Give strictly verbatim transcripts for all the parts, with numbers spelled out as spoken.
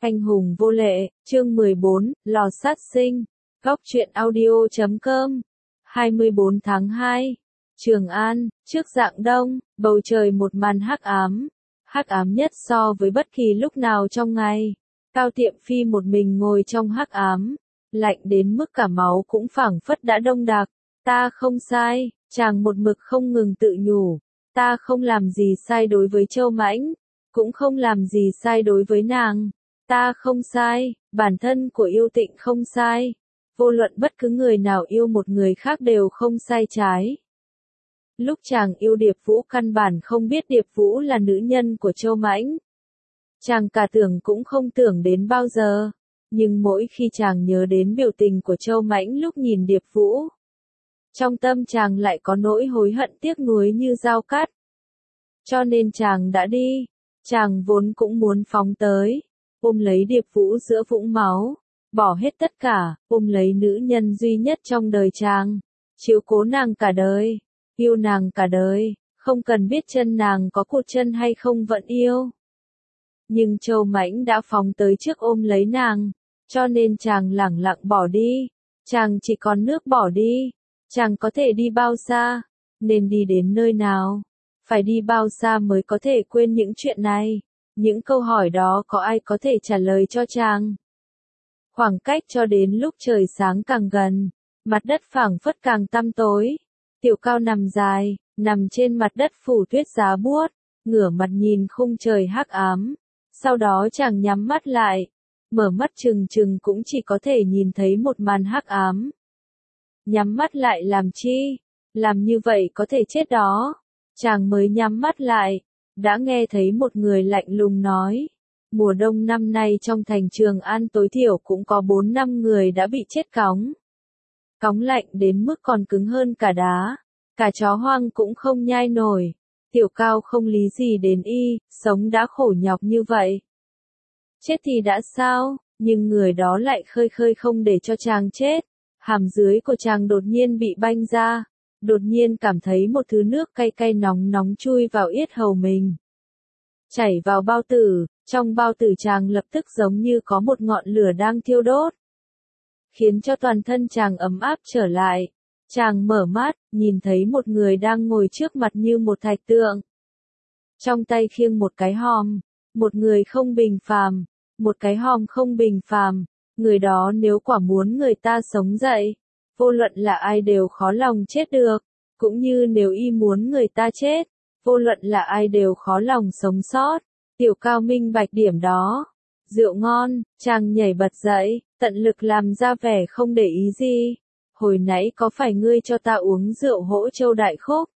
Anh hùng vô lệ, chương mười bốn, lò sát sinh, góc truyện audio chấm com, hai mươi bốn tháng hai, Trường An, trước rạng đông, bầu trời một màn hắc ám, hắc ám nhất so với bất kỳ lúc nào trong ngày. Cao Tiệm Phi một mình ngồi trong hắc ám, lạnh đến mức cả máu cũng phảng phất đã đông đặc. Ta không sai, chàng một mực không ngừng tự nhủ, ta không làm gì sai đối với Châu Mãnh, cũng không làm gì sai đối với nàng. Ta không sai, bản thân của Yêu Tịnh không sai. Vô luận bất cứ người nào yêu một người khác đều không sai trái. Lúc chàng yêu Điệp Vũ căn bản không biết Điệp Vũ là nữ nhân của Châu Mãnh. Chàng cả tưởng cũng không tưởng đến bao giờ. Nhưng mỗi khi chàng nhớ đến biểu tình của Châu Mãnh lúc nhìn Điệp Vũ, trong tâm chàng lại có nỗi hối hận tiếc nuối như dao cắt. Cho nên chàng đã đi. Chàng vốn cũng muốn phóng tới, ôm lấy Điệp Vũ giữa vũng máu, bỏ hết tất cả, ôm lấy nữ nhân duy nhất trong đời chàng, chiếu cố nàng cả đời, yêu nàng cả đời, không cần biết chân nàng có cụt chân hay không vẫn yêu. Nhưng Châu Mãnh đã phóng tới trước ôm lấy nàng, cho nên chàng lẳng lặng bỏ đi, chàng chỉ còn nước bỏ đi, chàng có thể đi bao xa, nên đi đến nơi nào, phải đi bao xa mới có thể quên những chuyện này. Những câu hỏi đó có ai có thể trả lời cho chàng? Khoảng cách cho đến lúc trời sáng càng gần, mặt đất phảng phất càng tăm tối. Tiểu Cao nằm dài, nằm trên mặt đất phủ tuyết giá buốt, ngửa mặt nhìn khung trời hắc ám. Sau đó chàng nhắm mắt lại, mở mắt trừng trừng cũng chỉ có thể nhìn thấy một màn hắc ám. Nhắm mắt lại làm chi? Làm như vậy có thể chết đó. Chàng mới nhắm mắt lại, đã nghe thấy một người lạnh lùng nói, mùa đông năm nay trong thành Trường An tối thiểu cũng có bốn năm người đã bị chết cóng. Cóng lạnh đến mức còn cứng hơn cả đá, cả chó hoang cũng không nhai nổi. Tiểu Cao không lý gì đến y, sống đã khổ nhọc như vậy. Chết thì đã sao, nhưng người đó lại khơi khơi không để cho chàng chết. Hàm dưới của chàng đột nhiên bị banh ra. Đột nhiên cảm thấy một thứ nước cay cay nóng nóng chui vào yết hầu mình. Chảy vào bao tử, trong bao tử chàng lập tức giống như có một ngọn lửa đang thiêu đốt. Khiến cho toàn thân chàng ấm áp trở lại. Chàng mở mắt, nhìn thấy một người đang ngồi trước mặt như một thạch tượng. Trong tay khiêng một cái hòm, một người không bình phàm, một cái hòm không bình phàm. Người đó nếu quả muốn người ta sống dậy, vô luận là ai đều khó lòng chết được, cũng như nếu y muốn người ta chết, vô luận là ai đều khó lòng sống sót. Tiểu Cao minh bạch điểm đó. Rượu ngon, chàng nhảy bật dậy, tận lực làm ra vẻ không để ý gì. Hồi nãy có phải ngươi cho ta uống rượu Hỗ Châu Đại Khúc?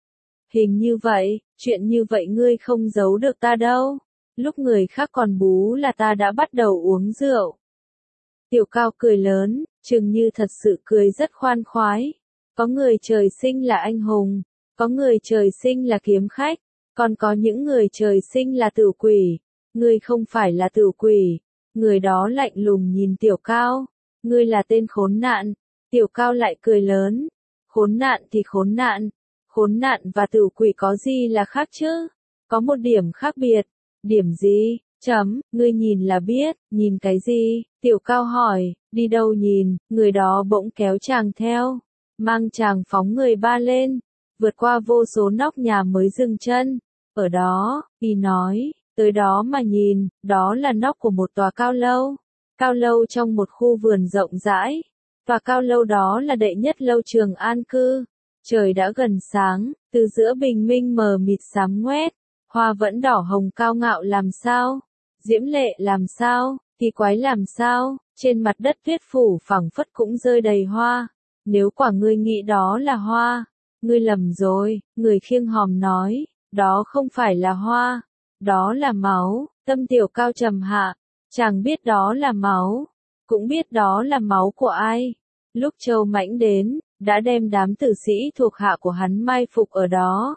Hình như vậy, chuyện như vậy ngươi không giấu được ta đâu. Lúc người khác còn bú là ta đã bắt đầu uống rượu. Tiểu Cao cười lớn, chừng như thật sự cười rất khoan khoái. Có người trời sinh là anh hùng, có người trời sinh là kiếm khách, còn có những người trời sinh là tử quỷ. Ngươi không phải là tử quỷ. Người đó lạnh lùng nhìn Tiểu Cao. Ngươi là tên khốn nạn. Tiểu Cao lại cười lớn. Khốn nạn thì khốn nạn. Khốn nạn và tử quỷ có gì là khác chứ? Có một điểm khác biệt. Điểm gì? Chấm, ngươi nhìn là biết, nhìn cái gì? Tiểu Cao hỏi, đi đâu nhìn? Người đó bỗng kéo chàng theo, mang chàng phóng người ba lên, vượt qua vô số nóc nhà mới dừng chân. Ở đó, y nói, tới đó mà nhìn, đó là nóc của một tòa cao lâu. Cao lâu trong một khu vườn rộng rãi. Tòa cao lâu đó là đệ nhất lâu Trường An cư. Trời đã gần sáng, từ giữa bình minh mờ mịt xám ngoét. Hoa vẫn đỏ hồng cao ngạo làm sao? Diễm lệ làm sao? Kỳ quái làm sao? Trên mặt đất tuyết phủ phẳng phất cũng rơi đầy hoa. Nếu quả ngươi nghĩ đó là hoa, ngươi lầm rồi. Người khiêng hòm nói, đó không phải là hoa, đó là máu. Tâm Tiểu Cao trầm hạ, chàng biết đó là máu, cũng biết đó là máu của ai. Lúc Châu Mãnh đến, đã đem đám tử sĩ thuộc hạ của hắn mai phục ở đó,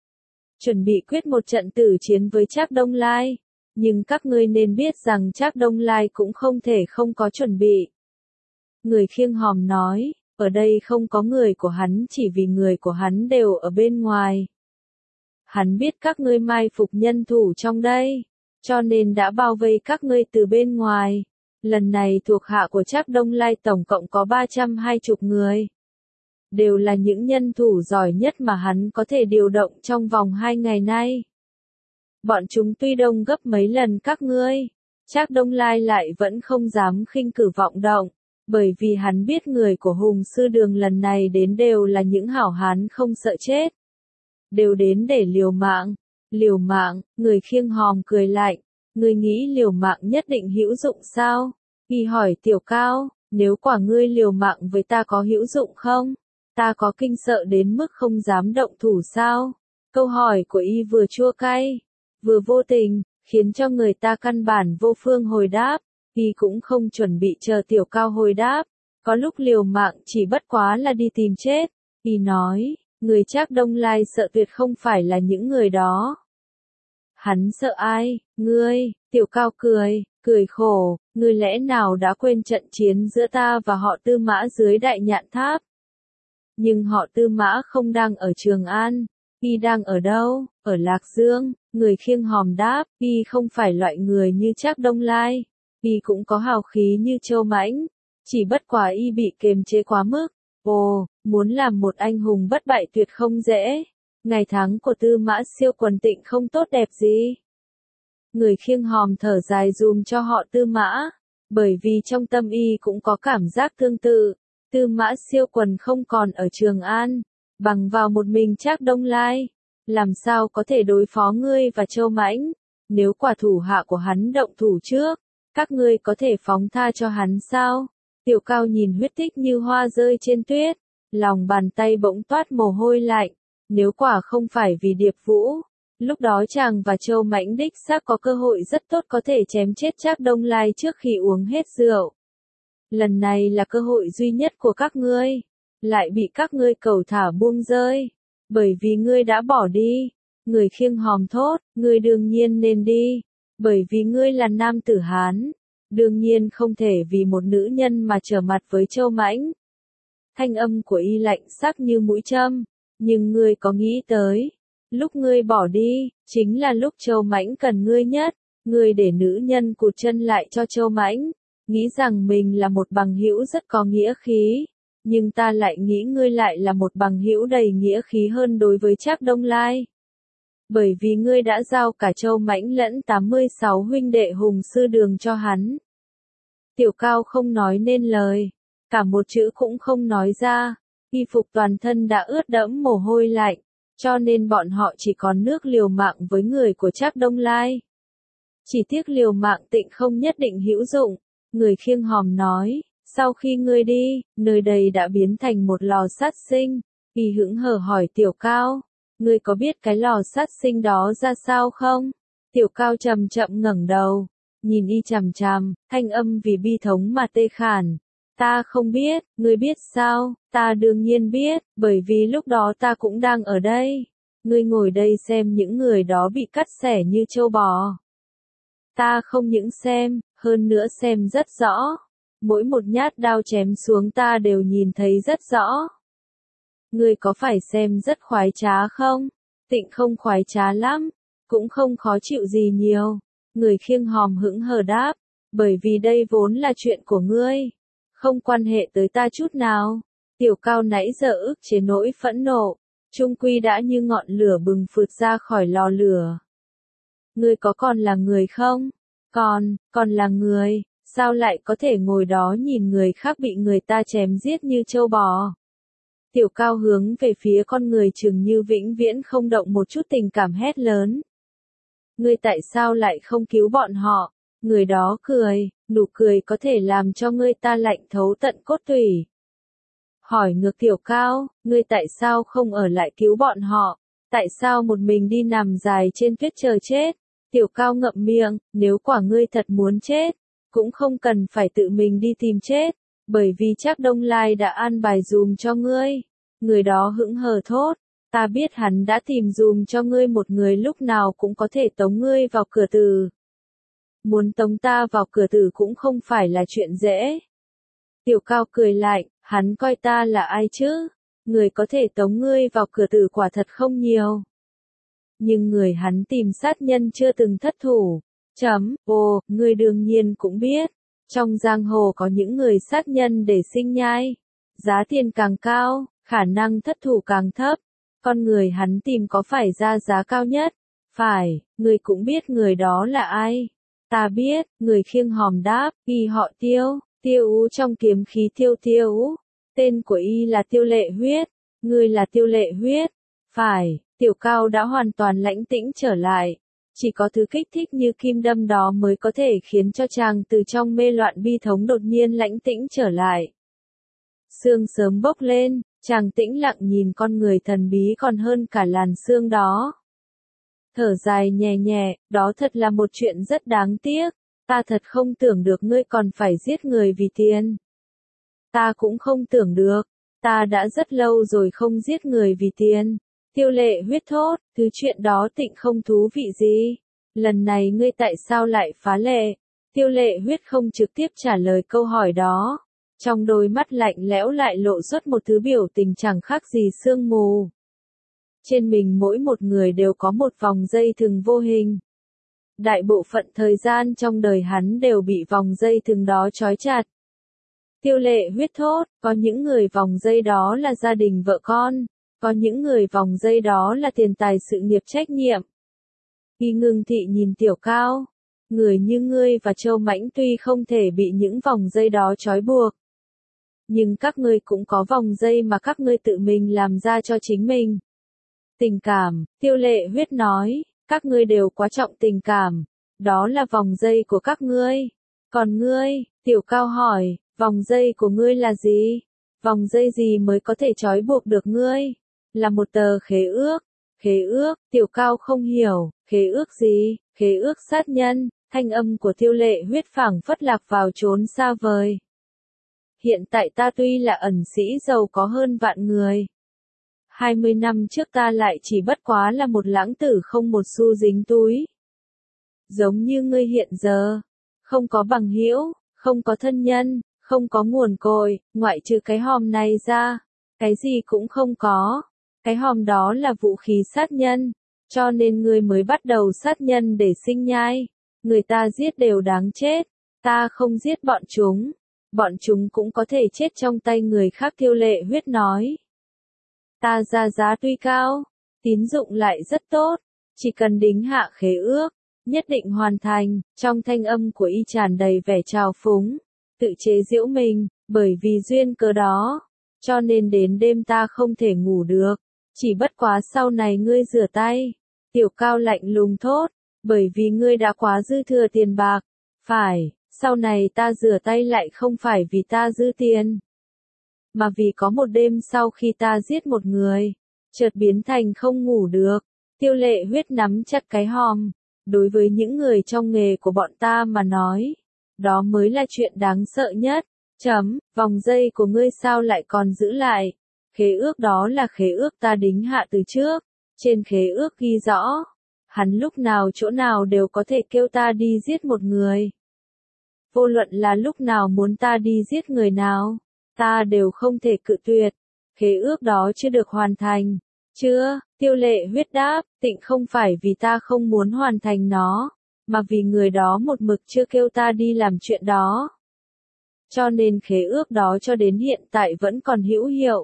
chuẩn bị quyết một trận tử chiến với Trác Đông Lai. Nhưng các ngươi nên biết rằng Trác Đông Lai cũng không thể không có chuẩn bị. Người khiêng hòm nói, ở đây không có người của hắn chỉ vì người của hắn đều ở bên ngoài. Hắn biết các ngươi mai phục nhân thủ trong đây, cho nên đã bao vây các ngươi từ bên ngoài. Lần này thuộc hạ của Trác Đông Lai tổng cộng có ba trăm hai mươi người. Đều là những nhân thủ giỏi nhất mà hắn có thể điều động trong vòng hai ngày nay. Bọn chúng tuy đông gấp mấy lần các ngươi, Trác Đông Lai lại vẫn không dám khinh cử vọng động, bởi vì hắn biết người của Hùng Sư Đường lần này đến đều là những hảo hán không sợ chết. Đều đến để liều mạng. Liều mạng, người khiêng hòm cười lạnh, ngươi nghĩ liều mạng nhất định hữu dụng sao? Y hỏi Tiểu Cao, nếu quả ngươi liều mạng với ta có hữu dụng không? Ta có kinh sợ đến mức không dám động thủ sao? Câu hỏi của Y vừa chua cay, vừa vô tình, khiến cho người ta căn bản vô phương hồi đáp. Y cũng không chuẩn bị chờ Tiểu Cao hồi đáp, có lúc liều mạng chỉ bất quá là đi tìm chết. Y nói, người Trác Đông Lai sợ tuyệt không phải là những người đó. Hắn sợ ai? Ngươi. Tiểu Cao cười, cười khổ, ngươi lẽ nào đã quên trận chiến giữa ta và họ Tư Mã dưới Đại Nhạn Tháp? Nhưng họ Tư Mã không đang ở Trường An, Y đang ở đâu? Ở Lạc Dương. Người khiêng hòm đáp, Y không phải loại người như Trác Đông Lai, Y cũng có hào khí như Châu Mãnh, chỉ bất quá Y bị kiềm chế quá mức. Ồ, muốn làm một anh hùng bất bại tuyệt không dễ. Ngày tháng của Tư Mã Siêu Quần Tịnh không tốt đẹp gì. Người khiêng hòm thở dài dùm cho họ Tư Mã, bởi vì trong tâm Y cũng có cảm giác tương tự. Tư Mã Siêu Quần không còn ở Trường An, bằng vào một mình Trác Đông Lai, làm sao có thể đối phó ngươi và Châu Mãnh? Nếu quả thủ hạ của hắn động thủ trước, các ngươi có thể phóng tha cho hắn sao? Tiểu Cao nhìn huyết tích như hoa rơi trên tuyết, lòng bàn tay bỗng toát mồ hôi lạnh. Nếu quả không phải vì Điệp Vũ, lúc đó chàng và Châu Mãnh đích xác có cơ hội rất tốt có thể chém chết Trác Đông Lai trước khi uống hết rượu. Lần này là cơ hội duy nhất của các ngươi, lại bị các ngươi cẩu thả buông rơi, bởi vì ngươi đã bỏ đi. Người khiêng hòm thốt, ngươi đương nhiên nên đi, bởi vì ngươi là nam tử Hán, đương nhiên không thể vì một nữ nhân mà trở mặt với Châu Mãnh. Thanh âm của Y lạnh sắc như mũi châm, nhưng ngươi có nghĩ tới, lúc ngươi bỏ đi, chính là lúc Châu Mãnh cần ngươi nhất, ngươi để nữ nhân cụt chân lại cho Châu Mãnh, nghĩ rằng mình là một bằng hữu rất có nghĩa khí, nhưng ta lại nghĩ ngươi lại là một bằng hữu đầy nghĩa khí hơn đối với Trác Đông Lai. Bởi vì ngươi đã giao cả Châu Mãnh lẫn tám mươi sáu huynh đệ Hùng Sư Đường cho hắn. Tiểu Cao không nói nên lời, cả một chữ cũng không nói ra, y phục toàn thân đã ướt đẫm mồ hôi lạnh, cho nên bọn họ chỉ còn nước liều mạng với người của Trác Đông Lai. Chỉ tiếc liều mạng Tịnh không nhất định hữu dụng, người khiêng hòm nói, sau khi ngươi đi, nơi đây đã biến thành một lò sát sinh. Y hững hờ hỏi Tiểu Cao, ngươi có biết cái lò sát sinh đó ra sao không? Tiểu Cao chậm chậm ngẩng đầu, nhìn Y chằm chằm, thanh âm vì bi thống mà tê khản. Ta không biết, ngươi biết sao? Ta đương nhiên biết, bởi vì lúc đó ta cũng đang ở đây. Ngươi ngồi đây xem những người đó bị cắt xẻ như trâu bò. Ta không những xem, hơn nữa xem rất rõ. Mỗi một nhát đao chém xuống ta đều nhìn thấy rất rõ. Ngươi có phải xem rất khoái trá không? Tịnh không khoái trá lắm, cũng không khó chịu gì nhiều. Người khiêng hòm hững hờ đáp, bởi vì đây vốn là chuyện của ngươi, không quan hệ tới ta chút nào. Tiểu Cao nãy giờ ức chế nỗi phẫn nộ, chung quy đã như ngọn lửa bừng phụt ra khỏi lò lửa. Ngươi có còn là người không? Còn, còn là người, sao lại có thể ngồi đó nhìn người khác bị người ta chém giết như trâu bò? Tiểu Cao hướng về phía con người chừng như vĩnh viễn không động một chút tình cảm hét lớn. Ngươi tại sao lại không cứu bọn họ? Người đó cười, nụ cười có thể làm cho ngươi ta lạnh thấu tận cốt tủy. Hỏi ngược Tiểu Cao, ngươi tại sao không ở lại cứu bọn họ? Tại sao một mình đi nằm dài trên tuyết chờ chết? Tiểu Cao ngậm miệng, nếu quả ngươi thật muốn chết, cũng không cần phải tự mình đi tìm chết, bởi vì Trác Đông Lai đã an bài dùm cho ngươi. Người đó hững hờ thốt, ta biết hắn đã tìm dùm cho ngươi một người lúc nào cũng có thể tống ngươi vào cửa tử. Muốn tống ta vào cửa tử cũng không phải là chuyện dễ. Tiểu Cao cười lạnh, hắn coi ta là ai chứ? Người có thể tống ngươi vào cửa tử quả thật không nhiều. Nhưng người hắn tìm sát nhân chưa từng thất thủ, Chấm, ồ, ngươi đương nhiên cũng biết. Trong giang hồ có những người sát nhân để sinh nhai. Giá tiền càng cao, khả năng thất thủ càng thấp. Con người hắn tìm có phải ra giá cao nhất? Phải, ngươi cũng biết người đó là ai. Ta biết, người khiêng hòm đáp, y họ Tiêu, Tiêu Ú trong kiếm khí Tiêu Tiêu Ú. Tên của y là Tiêu Lệ Huyết. Ngươi là Tiêu Lệ Huyết. Phải, Tiểu Cao đã hoàn toàn lãnh tĩnh trở lại. Chỉ có thứ kích thích như kim đâm đó mới có thể khiến cho chàng từ trong mê loạn bi thống đột nhiên lãnh tĩnh trở lại. Sương sớm bốc lên, chàng tĩnh lặng nhìn con người thần bí còn hơn cả làn sương đó. Thở dài nhẹ nhẹ, đó thật là một chuyện rất đáng tiếc. Ta thật không tưởng được ngươi còn phải giết người vì tiền. Ta cũng không tưởng được, ta đã rất lâu rồi không giết người vì tiền. Tiêu Lệ Huyết thốt, thứ chuyện đó tịnh không thú vị gì. Lần này ngươi tại sao lại phá lệ? Tiêu Lệ Huyết không trực tiếp trả lời câu hỏi đó. Trong đôi mắt lạnh lẽo lại lộ xuất một thứ biểu tình chẳng khác gì sương mù. Trên mình mỗi một người đều có một vòng dây thừng vô hình. Đại bộ phận thời gian trong đời hắn đều bị vòng dây thừng đó trói chặt. Tiêu Lệ Huyết thốt, có những người vòng dây đó là gia đình vợ con, có những người vòng dây đó là tiền tài sự nghiệp trách nhiệm. Y ngưng thị nhìn Tiểu Cao, người như ngươi và Châu Mãnh tuy không thể bị những vòng dây đó trói buộc. Nhưng các ngươi cũng có vòng dây mà các ngươi tự mình làm ra cho chính mình. Tình cảm, Tiêu Lệ Huyết nói, các ngươi đều quá trọng tình cảm, đó là vòng dây của các ngươi. Còn ngươi, Tiểu Cao hỏi, vòng dây của ngươi là gì? Vòng dây gì mới có thể trói buộc được ngươi? Là một tờ khế ước. Khế ước, Tiểu Cao không hiểu, khế ước gì? Khế ước sát nhân. Thanh âm của Tiêu Lệ Huyết phảng phất lạc vào chốn xa vời. Hiện tại ta tuy là ẩn sĩ giàu có hơn vạn người. hai mươi năm trước ta lại chỉ bất quá là một lãng tử không một xu dính túi. Giống như ngươi hiện giờ, không có bằng hữu, không có thân nhân, không có nguồn cội, ngoại trừ cái hòm này ra, cái gì cũng không có. Cái hòm đó là vũ khí sát nhân, cho nên ngươi mới bắt đầu sát nhân để sinh nhai. Người ta giết đều đáng chết, ta không giết bọn chúng, bọn chúng cũng có thể chết trong tay người khác. Tiêu Lệ Huyết nói. Ta ra giá tuy cao, tín dụng lại rất tốt, chỉ cần đính hạ khế ước, nhất định hoàn thành. Trong thanh âm của y tràn đầy vẻ trào phúng, tự chế giễu mình, bởi vì duyên cớ đó, cho nên đến đêm ta không thể ngủ được, chỉ bất quá sau này ngươi rửa tay. Tiểu Cao lạnh lùng thốt, bởi vì ngươi đã quá dư thừa tiền bạc. Phải, sau này ta rửa tay lại không phải vì ta dư tiền, mà vì có một đêm sau khi ta giết một người, chợt biến thành không ngủ được. Tiêu Lệ Huyết nắm chặt cái hòm. Đối với những người trong nghề của bọn ta mà nói, đó mới là chuyện đáng sợ nhất. Chấm, vòng dây của ngươi sao lại còn giữ lại? Khế ước đó là khế ước ta đính hạ từ trước. Trên khế ước ghi rõ, hắn lúc nào chỗ nào đều có thể kêu ta đi giết một người. Vô luận là lúc nào muốn ta đi giết người nào, ta đều không thể cự tuyệt. Khế ước đó chưa được hoàn thành. Chưa, Tiêu Lệ Huyết đáp, tịnh không phải vì ta không muốn hoàn thành nó, mà vì người đó một mực chưa kêu ta đi làm chuyện đó. Cho nên khế ước đó cho đến hiện tại vẫn còn hữu hiệu.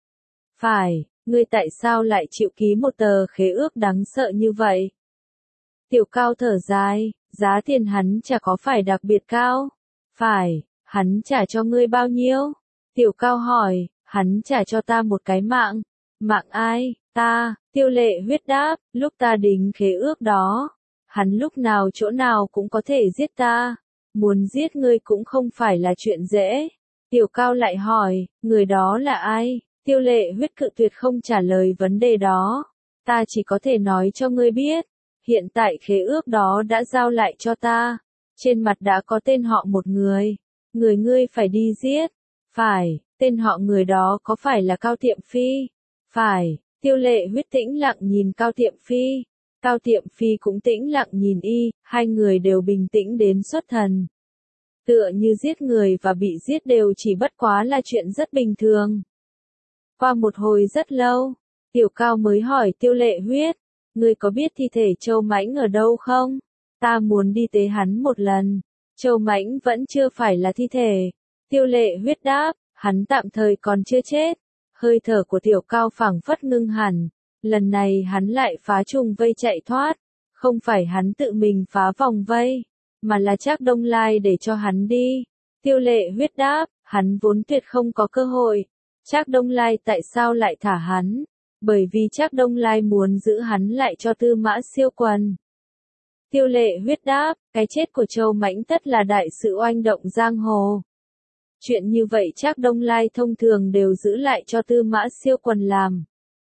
Phải, ngươi tại sao lại chịu ký một tờ khế ước đáng sợ như vậy? Tiểu Cao thở dài, giá tiền hắn trả có phải đặc biệt cao? Phải, hắn trả cho ngươi bao nhiêu? Tiểu Cao hỏi, hắn trả cho ta một cái mạng. Mạng ai? Ta, Tiêu Lệ Huyết đáp, lúc ta đính khế ước đó, hắn lúc nào chỗ nào cũng có thể giết ta. Muốn giết ngươi cũng không phải là chuyện dễ. Tiểu Cao lại hỏi, người đó là ai? Tiêu Lệ Huyết cự tuyệt không trả lời vấn đề đó. Ta chỉ có thể nói cho ngươi biết, hiện tại khế ước đó đã giao lại cho ta. Trên mặt đã có tên họ một người. Người ngươi phải đi giết. Phải, tên họ người đó có phải là Cao Tiệm Phi? Phải, Tiêu Lệ Huyết tĩnh lặng nhìn Cao Tiệm Phi. Cao Tiệm Phi cũng tĩnh lặng nhìn y, hai người đều bình tĩnh đến xuất thần. Tựa như giết người và bị giết đều chỉ bất quá là chuyện rất bình thường. Qua một hồi rất lâu, Tiểu Cao mới hỏi Tiêu Lệ Huyết, ngươi có biết thi thể Châu Mãnh ở đâu không? Ta muốn đi tế hắn một lần. Châu Mãnh vẫn chưa phải là thi thể. Tiêu Lệ Huyết đáp, hắn tạm thời còn chưa chết. Hơi thở của Tiểu Cao phảng phất ngưng hẳn. Lần này hắn lại phá trùng vây chạy thoát. Không phải hắn tự mình phá vòng vây, mà là Trác Đông Lai để cho hắn đi. Tiêu Lệ Huyết đáp, hắn vốn tuyệt không có cơ hội. Trác Đông Lai tại sao lại thả hắn? Bởi vì Trác Đông Lai muốn giữ hắn lại cho Tư Mã Siêu Quần. Tiêu Lệ Huyết đáp, cái chết của Châu Mãnh tất là đại sự oanh động giang hồ. Chuyện như vậy Trác Đông Lai thông thường đều giữ lại cho Tư Mã Siêu Quần làm.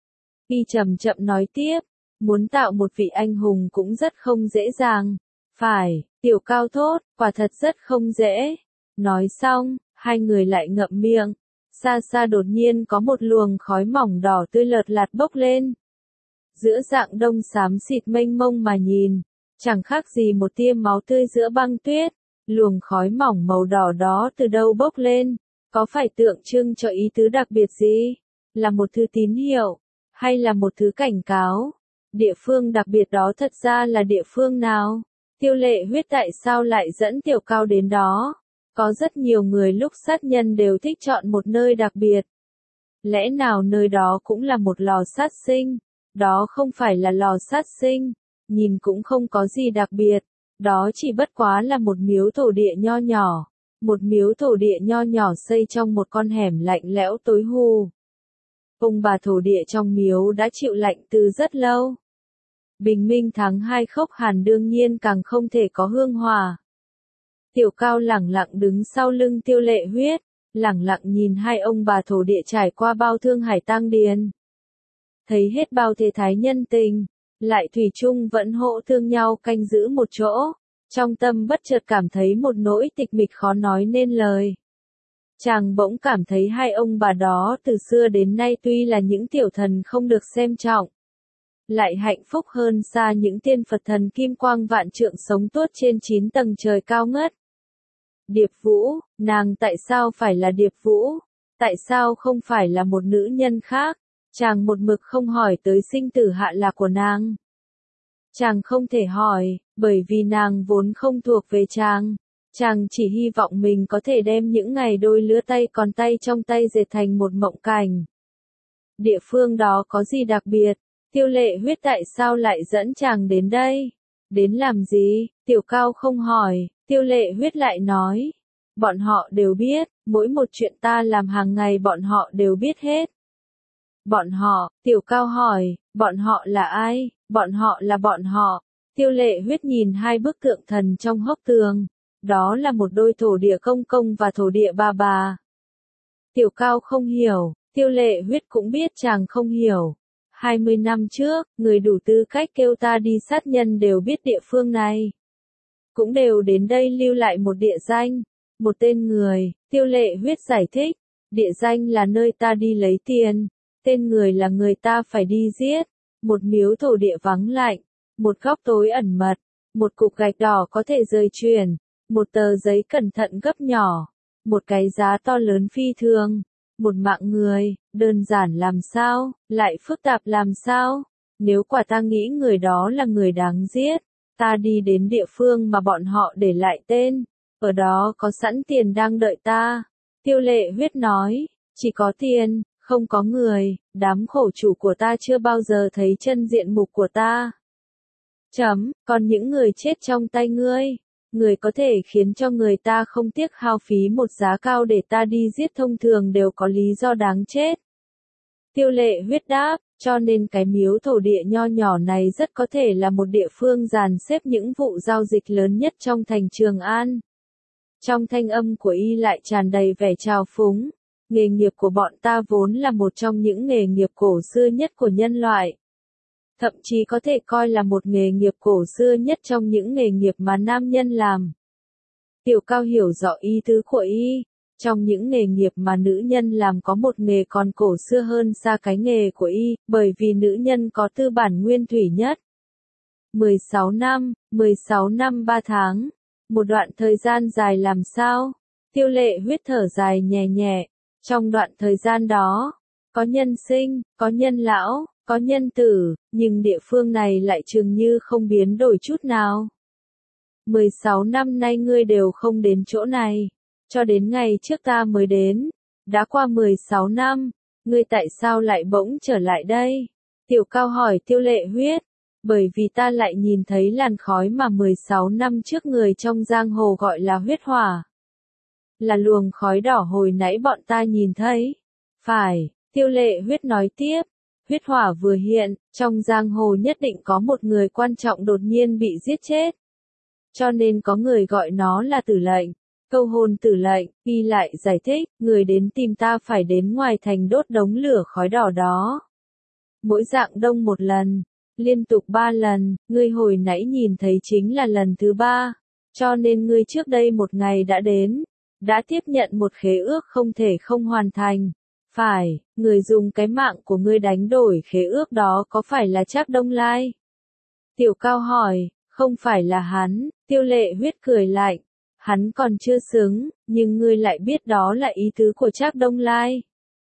Y chậm chậm nói tiếp, muốn tạo một vị anh hùng cũng rất không dễ dàng. Phải, Tiểu Cao thốt, quả thật rất không dễ. Nói xong, hai người lại ngậm miệng. Xa xa đột nhiên có một luồng khói mỏng đỏ tươi lợt lạt bốc lên. Giữa dạng đông xám xịt mênh mông mà nhìn, chẳng khác gì một tia máu tươi giữa băng tuyết. Luồng khói mỏng màu đỏ đó từ đâu bốc lên? Có phải tượng trưng cho ý tứ đặc biệt gì? Là một thứ tín hiệu? Hay là một thứ cảnh cáo? Địa phương đặc biệt đó thật ra là địa phương nào? Tiêu Lệ Huyết tại sao lại dẫn Tiểu Cao đến đó? Có rất nhiều người lúc sát nhân đều thích chọn một nơi đặc biệt. Lẽ nào nơi đó cũng là một lò sát sinh? Đó không phải là lò sát sinh, nhìn cũng không có gì đặc biệt. Đó chỉ bất quá là một miếu thổ địa nho nhỏ. Một miếu thổ địa nho nhỏ xây trong một con hẻm lạnh lẽo tối hù. Ông bà thổ địa trong miếu đã chịu lạnh từ rất lâu. Bình minh tháng hai khốc hàn đương nhiên càng không thể có hương hòa. Tiểu Cao lẳng lặng đứng sau lưng Tiêu Lệ Huyết, lẳng lặng nhìn hai ông bà thổ địa trải qua bao thương hải tang điền. Thấy hết bao thế thái nhân tình, lại thủy chung vẫn hộ thương nhau canh giữ một chỗ, trong tâm bất chợt cảm thấy một nỗi tịch mịch khó nói nên lời. Chàng bỗng cảm thấy hai ông bà đó từ xưa đến nay tuy là những tiểu thần không được xem trọng, lại hạnh phúc hơn xa những tiên Phật thần kim quang vạn trượng sống tuốt trên chín tầng trời cao ngất. Điệp Vũ, nàng tại sao phải là Điệp Vũ? Tại sao không phải là một nữ nhân khác? Chàng một mực không hỏi tới sinh tử hạ lạc của nàng. Chàng không thể hỏi, bởi vì nàng vốn không thuộc về chàng. Chàng chỉ hy vọng mình có thể đem những ngày đôi lứa tay còn tay trong tay dệt thành một mộng cảnh. Địa phương đó có gì đặc biệt? Tiêu Lệ Huyết tại sao lại dẫn chàng đến đây? Đến làm gì? Tiểu Cao không hỏi, Tiêu Lệ Huyết lại nói. Bọn họ đều biết, mỗi một chuyện ta làm hàng ngày bọn họ đều biết hết. Bọn họ, Tiểu Cao hỏi, bọn họ là ai? Bọn họ là bọn họ. Tiêu Lệ Huyết nhìn hai bức tượng thần trong hốc tường. Đó là một đôi thổ địa công công và thổ địa bà bà. Tiểu Cao không hiểu, Tiêu Lệ Huyết cũng biết chàng không hiểu. hai mươi năm trước, người đủ tư cách kêu ta đi sát nhân đều biết địa phương này. Cũng đều đến đây lưu lại một địa danh, một tên người. Tiêu Lệ Huyết giải thích, địa danh là nơi ta đi lấy tiền, tên người là người ta phải đi giết. Một miếu thổ địa vắng lạnh, một góc tối ẩn mật, một cục gạch đỏ có thể rời chuyển, một tờ giấy cẩn thận gấp nhỏ, một cái giá to lớn phi thường, một mạng người, đơn giản làm sao, lại phức tạp làm sao? Nếu quả ta nghĩ người đó là người đáng giết, ta đi đến địa phương mà bọn họ để lại tên, ở đó có sẵn tiền đang đợi ta. Tiêu Lệ Huyết nói, chỉ có tiền, không có người, đám khổ chủ của ta chưa bao giờ thấy chân diện mục của ta. Chấm, còn những người chết trong tay ngươi, người có thể khiến cho người ta không tiếc hao phí một giá cao để ta đi giết thông thường đều có lý do đáng chết. Tiêu Lệ Huyết đáp, cho nên cái miếu thổ địa nho nhỏ này rất có thể là một địa phương dàn xếp những vụ giao dịch lớn nhất trong thành Trường An. Trong thanh âm của y lại tràn đầy vẻ trào phúng. Nghề nghiệp của bọn ta vốn là một trong những nghề nghiệp cổ xưa nhất của nhân loại. Thậm chí có thể coi là một nghề nghiệp cổ xưa nhất trong những nghề nghiệp mà nam nhân làm. Tiểu Cao hiểu rõ ý tứ của y. Trong những nghề nghiệp mà nữ nhân làm có một nghề còn cổ xưa hơn xa cái nghề của y, bởi vì nữ nhân có tư bản nguyên thủy nhất. mười sáu năm, mười sáu năm ba tháng. Một đoạn thời gian dài làm sao? Tiêu Lệ Huyết thở dài nhẹ nhẹ. Trong đoạn thời gian đó, có nhân sinh, có nhân lão, có nhân tử, nhưng địa phương này lại chừng như không biến đổi chút nào. mười sáu năm nay ngươi đều không đến chỗ này, cho đến ngày trước ta mới đến, đã qua mười sáu năm, ngươi tại sao lại bỗng trở lại đây? Tiểu Cao hỏi Tiêu Lệ Huyết, bởi vì ta lại nhìn thấy làn khói mà mười sáu năm trước người trong giang hồ gọi là huyết hỏa. Là luồng khói đỏ hồi nãy bọn ta nhìn thấy. Phải, Tiêu Lệ Huyết nói tiếp, huyết hỏa vừa hiện, trong giang hồ nhất định có một người quan trọng đột nhiên bị giết chết. Cho nên có người gọi nó là tử lệnh, câu hồn tử lệnh, ghi lại giải thích, người đến tìm ta phải đến ngoài thành đốt đống lửa khói đỏ đó. Mỗi dạng đông một lần, liên tục ba lần, ngươi hồi nãy nhìn thấy chính là lần thứ ba, cho nên ngươi trước đây một ngày đã đến, đã tiếp nhận một khế ước không thể không hoàn thành. Phải, người dùng cái mạng của ngươi đánh đổi khế ước đó có phải là Trác Đông Lai? Tiểu Cao hỏi, không phải là hắn, Tiêu Lệ Huyết cười lạnh, hắn còn chưa xứng, nhưng ngươi lại biết đó là ý tứ của Trác Đông Lai.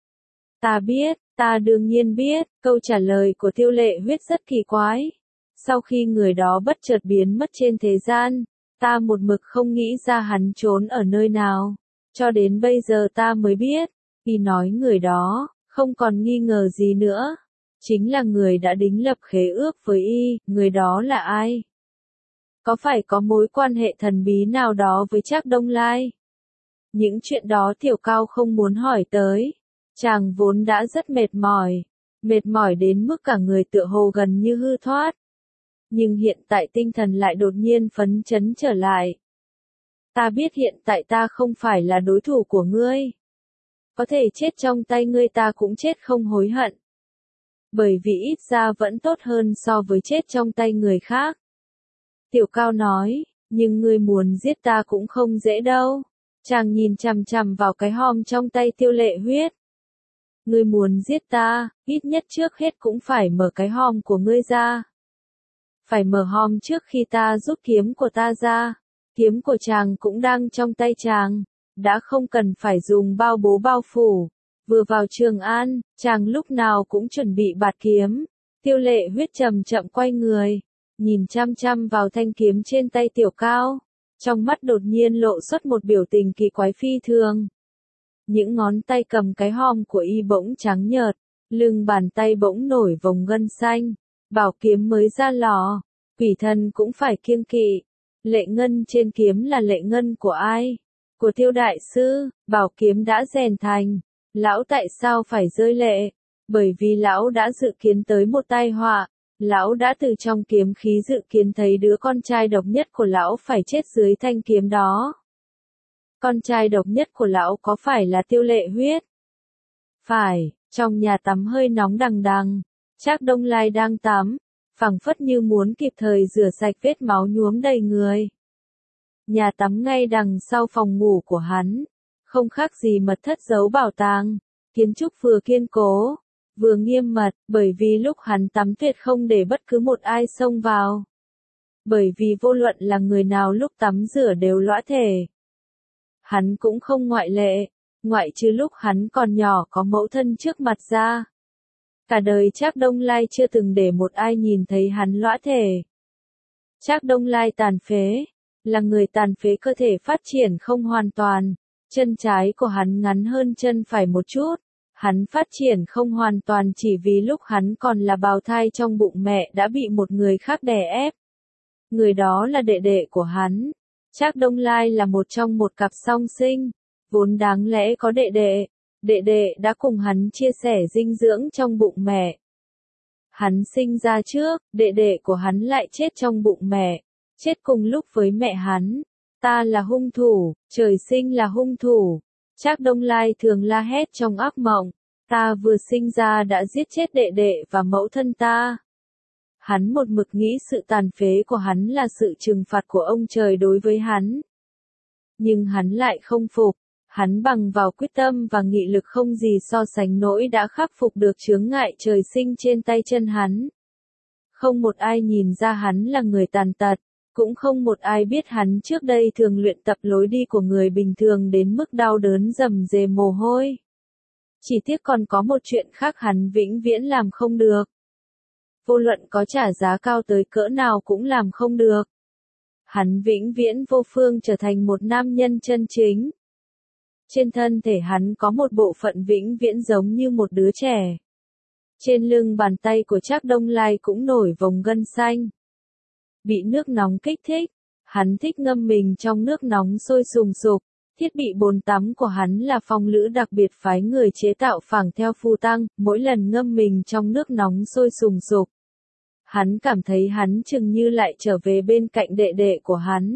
Ta biết, ta đương nhiên biết, câu trả lời của Tiêu Lệ Huyết rất kỳ quái. Sau khi người đó bất chợt biến mất trên thế gian, ta một mực không nghĩ ra hắn trốn ở nơi nào, cho đến bây giờ ta mới biết. Khi nói người đó, không còn nghi ngờ gì nữa. Chính là người đã đính lập khế ước với y, người đó là ai? Có phải có mối quan hệ thần bí nào đó với Trác Đông Lai? Những chuyện đó Tiểu Cao không muốn hỏi tới. Chàng vốn đã rất mệt mỏi, mệt mỏi đến mức cả người tựa hồ gần như hư thoát. Nhưng hiện tại tinh thần lại đột nhiên phấn chấn trở lại. Ta biết hiện tại ta không phải là đối thủ của ngươi. Có thể chết trong tay ngươi ta cũng chết không hối hận. Bởi vì ít ra vẫn tốt hơn so với chết trong tay người khác. Tiểu Cao nói, nhưng ngươi muốn giết ta cũng không dễ đâu. Chàng nhìn chằm chằm vào cái hòm trong tay Tiêu Lệ Huyết. Ngươi muốn giết ta, ít nhất trước hết cũng phải mở cái hòm của ngươi ra. Phải mở hòm trước khi ta rút kiếm của ta ra. Kiếm của chàng cũng đang trong tay chàng. Đã không cần phải dùng bao bố bao phủ. Vừa vào Trường An, chàng lúc nào cũng chuẩn bị bạt kiếm. Tiêu Lệ Huyết chậm chậm quay người, nhìn chăm chăm vào thanh kiếm trên tay Tiểu Cao. Trong mắt đột nhiên lộ xuất một biểu tình kỳ quái phi thường. Những ngón tay cầm cái hòm của y bỗng trắng nhợt, lưng bàn tay bỗng nổi vòng gân xanh. Bảo kiếm mới ra lò, quỷ thần cũng phải kiêng kỵ. Lệ ngân trên kiếm là lệ ngân của ai? Của Tiêu đại sư. Bảo kiếm đã rèn thành. Lão tại sao phải rơi lệ? Bởi vì lão đã dự kiến tới một tai họa. Lão đã từ trong kiếm khí dự kiến thấy đứa con trai độc nhất của lão phải chết dưới thanh kiếm đó. Con trai độc nhất của lão có phải là Tiêu Lệ Huyết? Phải, trong nhà tắm hơi nóng đằng đằng. Trác Đông Lai đang tắm, phảng phất như muốn kịp thời rửa sạch vết máu nhuốm đầy người. Nhà tắm ngay đằng sau phòng ngủ của hắn, không khác gì mật thất giấu bảo tàng. Kiến trúc vừa kiên cố, vừa nghiêm mật, bởi vì lúc hắn tắm tuyệt không để bất cứ một ai xông vào. Bởi vì vô luận là người nào lúc tắm rửa đều lõa thể. Hắn cũng không ngoại lệ, ngoại trừ lúc hắn còn nhỏ có mẫu thân trước mặt ra. Cả đời Trác Đông Lai chưa từng để một ai nhìn thấy hắn lõa thể. Trác Đông Lai tàn phế, là người tàn phế cơ thể phát triển không hoàn toàn, chân trái của hắn ngắn hơn chân phải một chút. Hắn phát triển không hoàn toàn chỉ vì lúc hắn còn là bào thai trong bụng mẹ đã bị một người khác đè ép. Người đó là đệ đệ của hắn. Trác Đông Lai là một trong một cặp song sinh, vốn đáng lẽ có đệ đệ. Đệ đệ đã cùng hắn chia sẻ dinh dưỡng trong bụng mẹ. Hắn sinh ra trước, đệ đệ của hắn lại chết trong bụng mẹ, chết cùng lúc với mẹ hắn. Ta là hung thủ, trời sinh là hung thủ. Trác Đông Lai thường la hét trong ác mộng, ta vừa sinh ra đã giết chết đệ đệ và mẫu thân ta. Hắn một mực nghĩ sự tàn phế của hắn là sự trừng phạt của ông trời đối với hắn. Nhưng hắn lại không phục, hắn bằng vào quyết tâm và nghị lực không gì so sánh nổi đã khắc phục được chướng ngại trời sinh trên tay chân hắn. Không một ai nhìn ra hắn là người tàn tật. Cũng không một ai biết hắn trước đây thường luyện tập lối đi của người bình thường đến mức đau đớn rầm rề mồ hôi. Chỉ tiếc còn có một chuyện khác hắn vĩnh viễn làm không được. Vô luận có trả giá cao tới cỡ nào cũng làm không được. Hắn vĩnh viễn vô phương trở thành một nam nhân chân chính. Trên thân thể hắn có một bộ phận vĩnh viễn giống như một đứa trẻ. Trên lưng bàn tay của Trác Đông Lai cũng nổi vòng gân xanh. Bị nước nóng kích thích, hắn thích ngâm mình trong nước nóng sôi sùng sục. Thiết bị bồn tắm của hắn là phong lữ đặc biệt phái người chế tạo phẳng theo phù tăng, mỗi lần ngâm mình trong nước nóng sôi sùng sục. Hắn cảm thấy hắn chừng như lại trở về bên cạnh đệ đệ của hắn.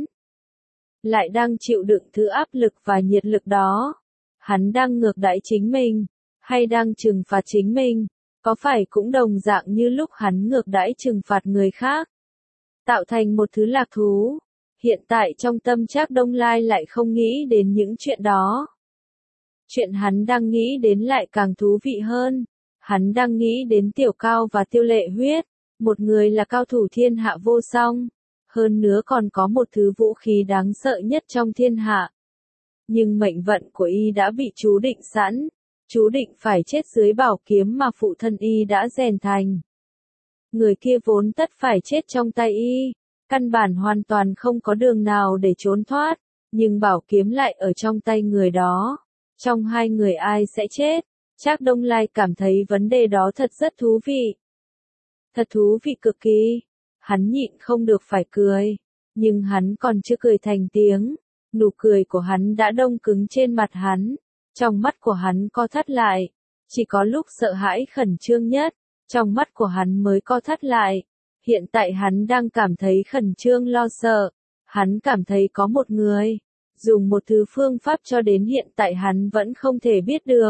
Lại đang chịu đựng thứ áp lực và nhiệt lực đó. Hắn đang ngược đãi chính mình, hay đang trừng phạt chính mình, có phải cũng đồng dạng như lúc hắn ngược đãi trừng phạt người khác. Tạo thành một thứ lạc thú. Hiện tại trong tâm Trác Đông Lai lại không nghĩ đến những chuyện đó. Chuyện hắn đang nghĩ đến lại càng thú vị hơn. Hắn đang nghĩ đến Tiểu Cao và Tiêu Lệ Huyết. Một người là cao thủ thiên hạ vô song. Hơn nữa còn có một thứ vũ khí đáng sợ nhất trong thiên hạ. Nhưng mệnh vận của y đã bị chú định sẵn. Chú định phải chết dưới bảo kiếm mà phụ thân y đã rèn thành. Người kia vốn tất phải chết trong tay y. Căn bản hoàn toàn không có đường nào để trốn thoát, nhưng bảo kiếm lại ở trong tay người đó. Trong hai người ai sẽ chết? Trác Đông Lai cảm thấy vấn đề đó thật rất thú vị. Thật thú vị cực kỳ. Hắn nhịn không được phải cười. Nhưng hắn còn chưa cười thành tiếng. Nụ cười của hắn đã đông cứng trên mặt hắn. Trong mắt của hắn co thắt lại. Chỉ có lúc sợ hãi khẩn trương nhất, trong mắt của hắn mới co thắt lại. Hiện tại hắn đang cảm thấy khẩn trương lo sợ. Hắn cảm thấy có một người. Dùng một thứ phương pháp cho đến hiện tại hắn vẫn không thể biết được.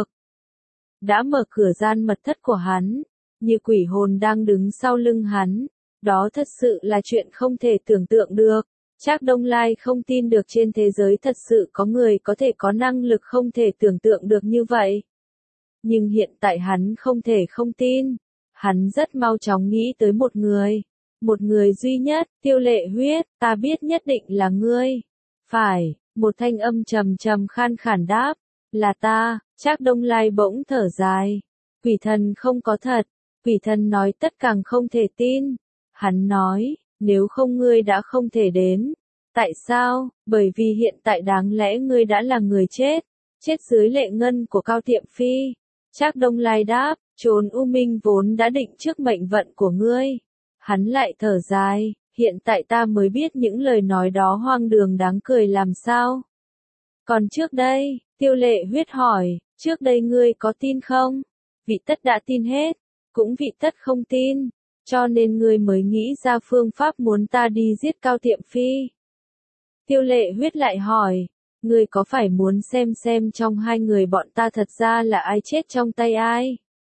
Đã mở cửa gian mật thất của hắn. Như quỷ hồn đang đứng sau lưng hắn. Đó thật sự là chuyện không thể tưởng tượng được. Trác Đông Lai không tin được trên thế giới thật sự có người có thể có năng lực không thể tưởng tượng được như vậy. Nhưng hiện tại hắn không thể không tin. Hắn rất mau chóng nghĩ tới một người. Một người duy nhất, Tiêu Lệ Huyết, ta biết nhất định là ngươi. Phải, một thanh âm trầm trầm khan khàn đáp. Là ta. Trác Đông Lai bỗng thở dài. Quỷ thần không có thật. Quỷ thần nói tất càng không thể tin. Hắn nói, nếu không ngươi đã không thể đến. Tại sao? Bởi vì hiện tại đáng lẽ ngươi đã là người chết. Chết dưới lệ ngân của Cao Tiệm Phi. Trác Đông Lai đáp, chốn u minh vốn đã định trước mệnh vận của ngươi. Hắn lại thở dài, hiện tại ta mới biết những lời nói đó hoang đường đáng cười làm sao. Còn trước đây, Tiêu Lệ Huyết hỏi, trước đây ngươi có tin không? Vị tất đã tin hết, cũng vị tất không tin, cho nên ngươi mới nghĩ ra phương pháp muốn ta đi giết Cao Tiệm Phi. Tiêu Lệ Huyết lại hỏi, ngươi có phải muốn xem xem trong hai người bọn ta thật ra là ai chết trong tay ai?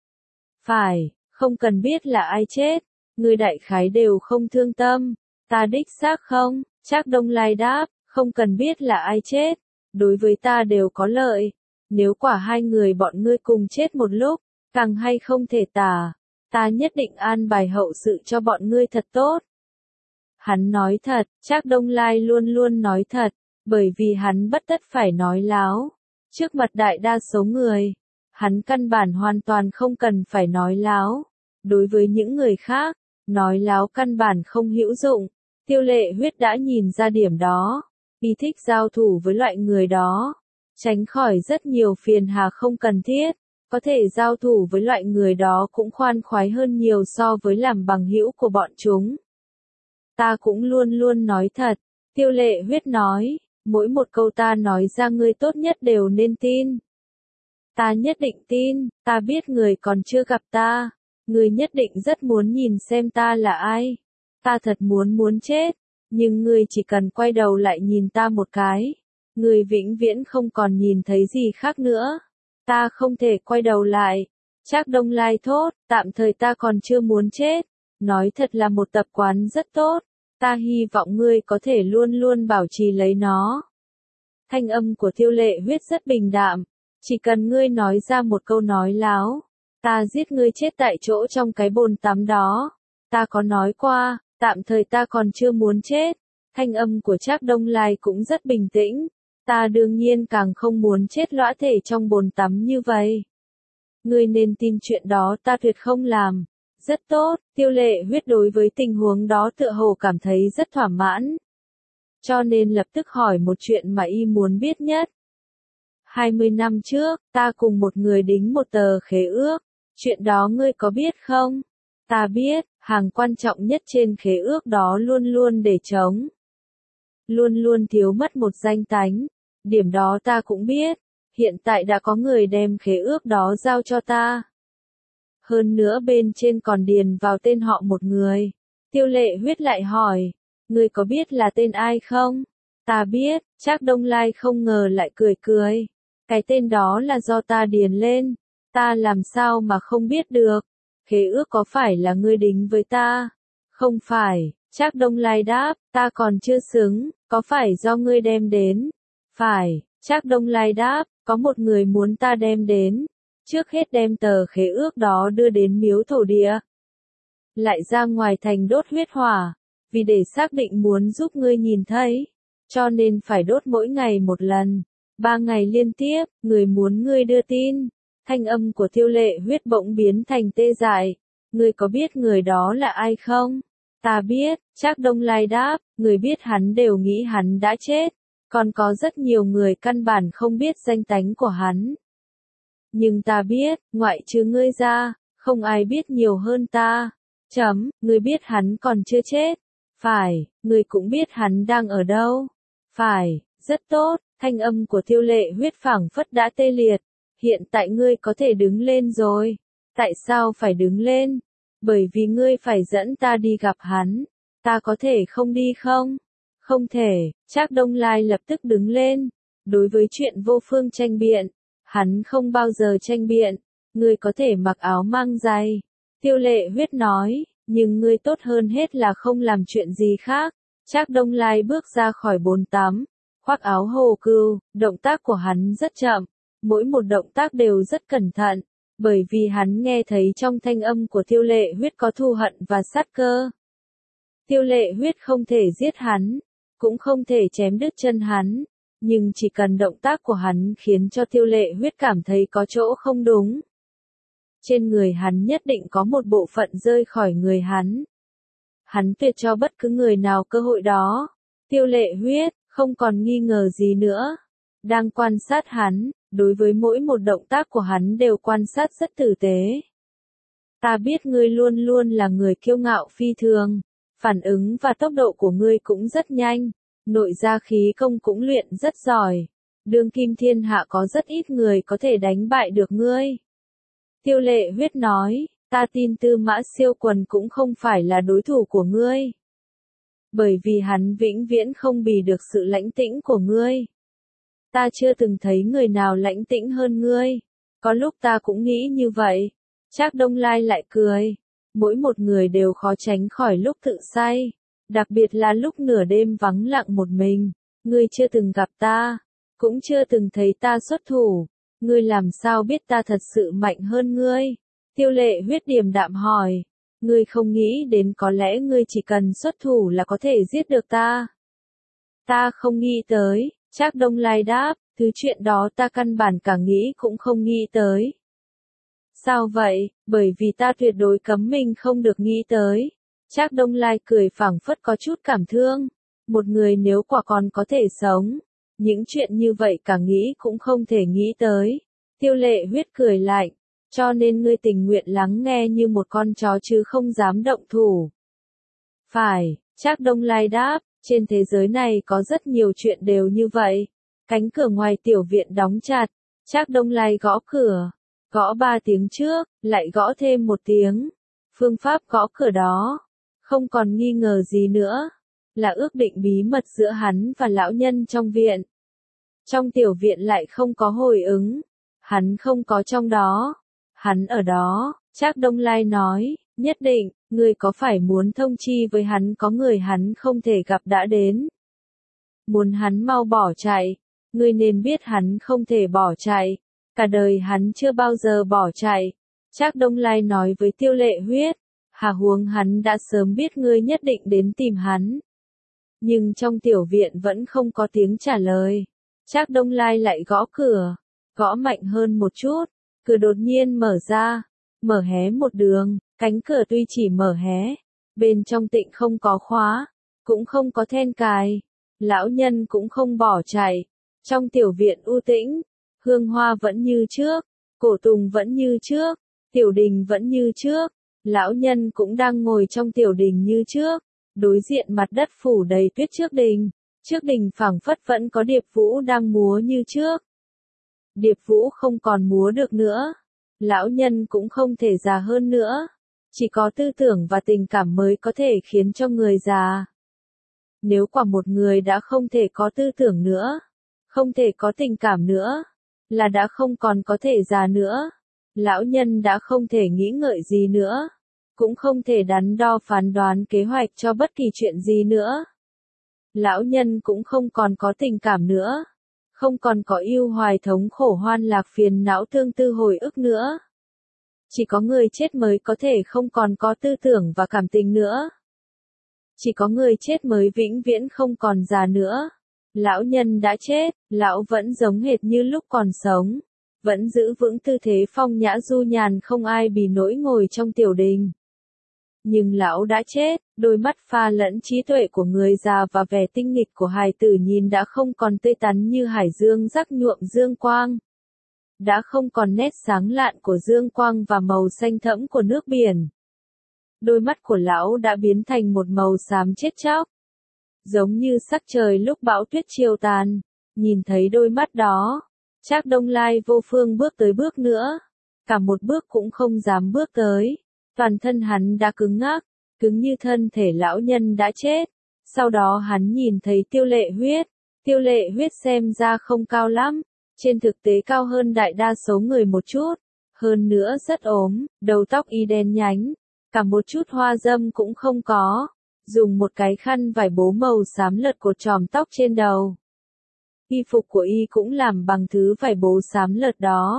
Phải, không cần biết là ai chết, ngươi đại khái đều không thương tâm, ta đích xác không? Trác Đông Lai đáp, không cần biết là ai chết, đối với ta đều có lợi. Nếu quả hai người bọn ngươi cùng chết một lúc, càng hay không thể tả, ta nhất định an bài hậu sự cho bọn ngươi thật tốt. Hắn nói thật, Trác Đông Lai luôn luôn nói thật, bởi vì hắn bất tất phải nói láo. Trước mặt đại đa số người, hắn căn bản hoàn toàn không cần phải nói láo. Đối với những người khác, nói láo căn bản không hữu dụng. Tiêu Lệ Huyết đã nhìn ra điểm đó. Y thích giao thủ với loại người đó. Tránh khỏi rất nhiều phiền hà không cần thiết. Có thể giao thủ với loại người đó cũng khoan khoái hơn nhiều so với làm bằng hữu của bọn chúng. Ta cũng luôn luôn nói thật. Tiêu Lệ Huyết nói, mỗi một câu ta nói ra ngươi tốt nhất đều nên tin. Ta nhất định tin, ta biết người còn chưa gặp ta. Ngươi nhất định rất muốn nhìn xem ta là ai. Ta thật muốn muốn chết, nhưng ngươi chỉ cần quay đầu lại nhìn ta một cái. Ngươi vĩnh viễn không còn nhìn thấy gì khác nữa. Ta không thể quay đầu lại. Trác Đông Lai thốt, tạm thời ta còn chưa muốn chết. Nói thật là một tập quán rất tốt. Ta hy vọng ngươi có thể luôn luôn bảo trì lấy nó. Thanh âm của Tiêu Lệ Huyết rất bình đạm. Chỉ cần ngươi nói ra một câu nói láo, ta giết ngươi chết tại chỗ trong cái bồn tắm đó. Ta có nói qua, tạm thời ta còn chưa muốn chết. Thanh âm của Trác Đông Lai cũng rất bình tĩnh. Ta đương nhiên càng không muốn chết lõa thể trong bồn tắm như vậy. Ngươi nên tin chuyện đó ta tuyệt không làm. Rất tốt, Tiêu Lệ Huyết đối với tình huống đó tựa hồ cảm thấy rất thỏa mãn. cho nên lập tức hỏi một chuyện mà y muốn biết nhất. hai mươi năm trước, ta cùng một người đính một tờ khế ước, chuyện đó ngươi có biết không? Ta biết, hàng quan trọng nhất trên khế ước đó luôn luôn để trống. Luôn luôn thiếu mất một danh tánh, điểm đó ta cũng biết, hiện tại đã có người đem khế ước đó giao cho ta. Hơn nữa bên trên còn điền vào tên họ một người. Tiêu Lệ Huyết lại hỏi, ngươi có biết là tên ai không? Ta biết, Trác Đông Lai không ngờ lại cười cười. Cái tên đó là do ta điền lên, ta làm sao mà không biết được. Khế ước có phải là ngươi đính với ta? Không phải, Trác Đông Lai đáp, ta còn chưa xứng, có phải do ngươi đem đến? Phải, Trác Đông Lai đáp, có một người muốn ta đem đến. Trước hết đem tờ khế ước đó đưa đến miếu thổ địa. Lại ra ngoài thành đốt huyết hỏa, vì để xác định muốn giúp ngươi nhìn thấy. Cho nên phải đốt mỗi ngày một lần, ba ngày liên tiếp, người muốn ngươi đưa tin. Thanh âm của Tiêu Lệ Huyết bỗng biến thành tê dại. Ngươi có biết người đó là ai không? Ta biết, Trác Đông Lai đáp, người biết hắn đều nghĩ hắn đã chết. Còn có rất nhiều người căn bản không biết danh tánh của hắn. Nhưng ta biết, ngoại trừ ngươi ra, không ai biết nhiều hơn ta. Chấm, ngươi biết hắn còn chưa chết. Phải, ngươi cũng biết hắn đang ở đâu. Phải, rất tốt, thanh âm của Tiêu Lệ Huyết phảng phất đã tê liệt. Hiện tại ngươi có thể đứng lên rồi. Tại sao phải đứng lên? Bởi vì ngươi phải dẫn ta đi gặp hắn. Ta có thể không đi không? Không thể, Trác Đông Lai lập tức đứng lên. Đối với chuyện vô phương tranh biện, hắn không bao giờ tranh biện. Ngươi có thể mặc áo mang giày. Tiêu Lệ Huyết nói, nhưng ngươi tốt hơn hết là không làm chuyện gì khác. Trác Đông Lai bước ra khỏi bồn tắm, khoác áo hồ cừu, động tác của hắn rất chậm, mỗi một động tác đều rất cẩn thận, bởi vì hắn nghe thấy trong thanh âm của Tiêu Lệ Huyết có thù hận và sát cơ. Tiêu Lệ Huyết không thể giết hắn, cũng không thể chém đứt chân hắn, nhưng chỉ cần động tác của hắn khiến cho Tiêu Lệ Huyết cảm thấy có chỗ không đúng. Trên người hắn nhất định có một bộ phận rơi khỏi người hắn. Hắn tuyệt cho bất cứ người nào cơ hội đó. Tiêu Lệ Huyết, không còn nghi ngờ gì nữa. Đang quan sát hắn, đối với mỗi một động tác của hắn đều quan sát rất tử tế. Ta biết ngươi luôn luôn là người kiêu ngạo phi thường. Phản ứng và tốc độ của ngươi cũng rất nhanh. Nội gia khí công cũng luyện rất giỏi. Đương kim thiên hạ có rất ít người có thể đánh bại được ngươi. Tiêu Lệ Huyết nói, ta tin Tư Mã Siêu Quần cũng không phải là đối thủ của ngươi. Bởi vì hắn vĩnh viễn không bì được sự lãnh tĩnh của ngươi. Ta chưa từng thấy người nào lãnh tĩnh hơn ngươi. Có lúc ta cũng nghĩ như vậy. Trác Đông Lai lại cười. Mỗi một người đều khó tránh khỏi lúc tự say. Đặc biệt là lúc nửa đêm vắng lặng một mình. Ngươi chưa từng gặp ta. Cũng chưa từng thấy ta xuất thủ. Ngươi làm sao biết ta thật sự mạnh hơn ngươi? Tiêu Lệ Huyết điềm đạm hỏi. Ngươi không nghĩ đến có lẽ ngươi chỉ cần xuất thủ là có thể giết được ta. Ta không nghĩ tới, Trác Đông Lai đáp, thứ chuyện đó ta căn bản cả nghĩ cũng không nghĩ tới. Sao vậy? Bởi vì ta tuyệt đối cấm mình không được nghĩ tới. Trác Đông Lai cười phảng phất có chút cảm thương. Một người nếu quả còn có thể sống, những chuyện như vậy cả nghĩ cũng không thể nghĩ tới. Tiêu Lệ Huyết cười lạnh. Cho nên ngươi tình nguyện lắng nghe như một con chó chứ không dám động thủ. Phải, Trác Đông Lai đáp, trên thế giới này có rất nhiều chuyện đều như vậy. Cánh cửa ngoài tiểu viện đóng chặt. Trác Đông Lai gõ cửa. Gõ ba tiếng trước, lại gõ thêm một tiếng. Phương pháp gõ cửa đó. Không còn nghi ngờ gì nữa. Là ước định bí mật giữa hắn và lão nhân trong viện. Trong tiểu viện lại không có hồi ứng. Hắn không có trong đó. Hắn ở đó, Trác Đông Lai nói, nhất định, ngươi có phải muốn thông chi với hắn có người hắn không thể gặp đã đến. Muốn hắn mau bỏ chạy, ngươi nên biết hắn không thể bỏ chạy, cả đời hắn chưa bao giờ bỏ chạy. Trác Đông Lai nói với Tiêu Lệ Huyết, hà huống hắn đã sớm biết ngươi nhất định đến tìm hắn. Nhưng trong tiểu viện vẫn không có tiếng trả lời. Trác Đông Lai lại gõ cửa, gõ mạnh hơn một chút. Cửa đột nhiên mở ra, mở hé một đường, cánh cửa tuy chỉ mở hé, bên trong tịnh không có khóa, cũng không có then cài, Lão nhân cũng không bỏ chạy. Trong tiểu viện u tĩnh, hương hoa vẫn như trước, cổ tùng vẫn như trước, tiểu đình vẫn như trước, lão nhân cũng đang ngồi trong tiểu đình như trước, đối diện mặt đất phủ đầy tuyết trước đình, trước đình phảng phất vẫn có điệp vũ đang múa như trước. Điệp vũ không còn múa được nữa, lão nhân cũng không thể già hơn nữa, chỉ có tư tưởng và tình cảm mới có thể khiến cho người già. Nếu quả một người đã không thể có tư tưởng nữa, không thể có tình cảm nữa, là đã không còn có thể già nữa. Lão nhân đã không thể nghĩ ngợi gì nữa, cũng không thể đắn đo phán đoán kế hoạch cho bất kỳ chuyện gì nữa. Lão nhân cũng không còn có tình cảm nữa, không còn có yêu hoài thống khổ hoan lạc phiền não thương tư hồi ức nữa. Chỉ có người chết mới có thể không còn có tư tưởng và cảm tình nữa. Chỉ có người chết mới vĩnh viễn không còn già nữa. Lão nhân đã chết, lão vẫn giống hệt như lúc còn sống, vẫn giữ vững tư thế phong nhã du nhàn không ai bì nỗi ngồi trong tiểu đình. Nhưng lão đã chết, đôi mắt pha lẫn trí tuệ của người già và vẻ tinh nghịch của hài tử nhìn đã không còn tươi tắn như hải dương rắc nhuộm dương quang. Đã không còn nét sáng lạn của dương quang và màu xanh thẫm của nước biển. Đôi mắt của lão đã biến thành một màu xám chết chóc. Giống như sắc trời lúc bão tuyết chiều tàn, nhìn thấy đôi mắt đó, Trác Đông Lai vô phương bước tới bước nữa, cả một bước cũng không dám bước tới, toàn thân hắn đã cứng ngắc, cứng như thân thể lão nhân đã chết. Sau đó hắn nhìn thấy Tiêu Lệ Huyết, Tiêu Lệ Huyết xem ra không cao lắm, trên thực tế cao hơn đại đa số người một chút, hơn nữa rất ốm, đầu tóc y đen nhánh, cả một chút hoa dâm cũng không có. Dùng một cái khăn vải bố màu xám lật cột tròm tóc trên đầu. Y phục của y cũng làm bằng thứ vải bố xám lật đó.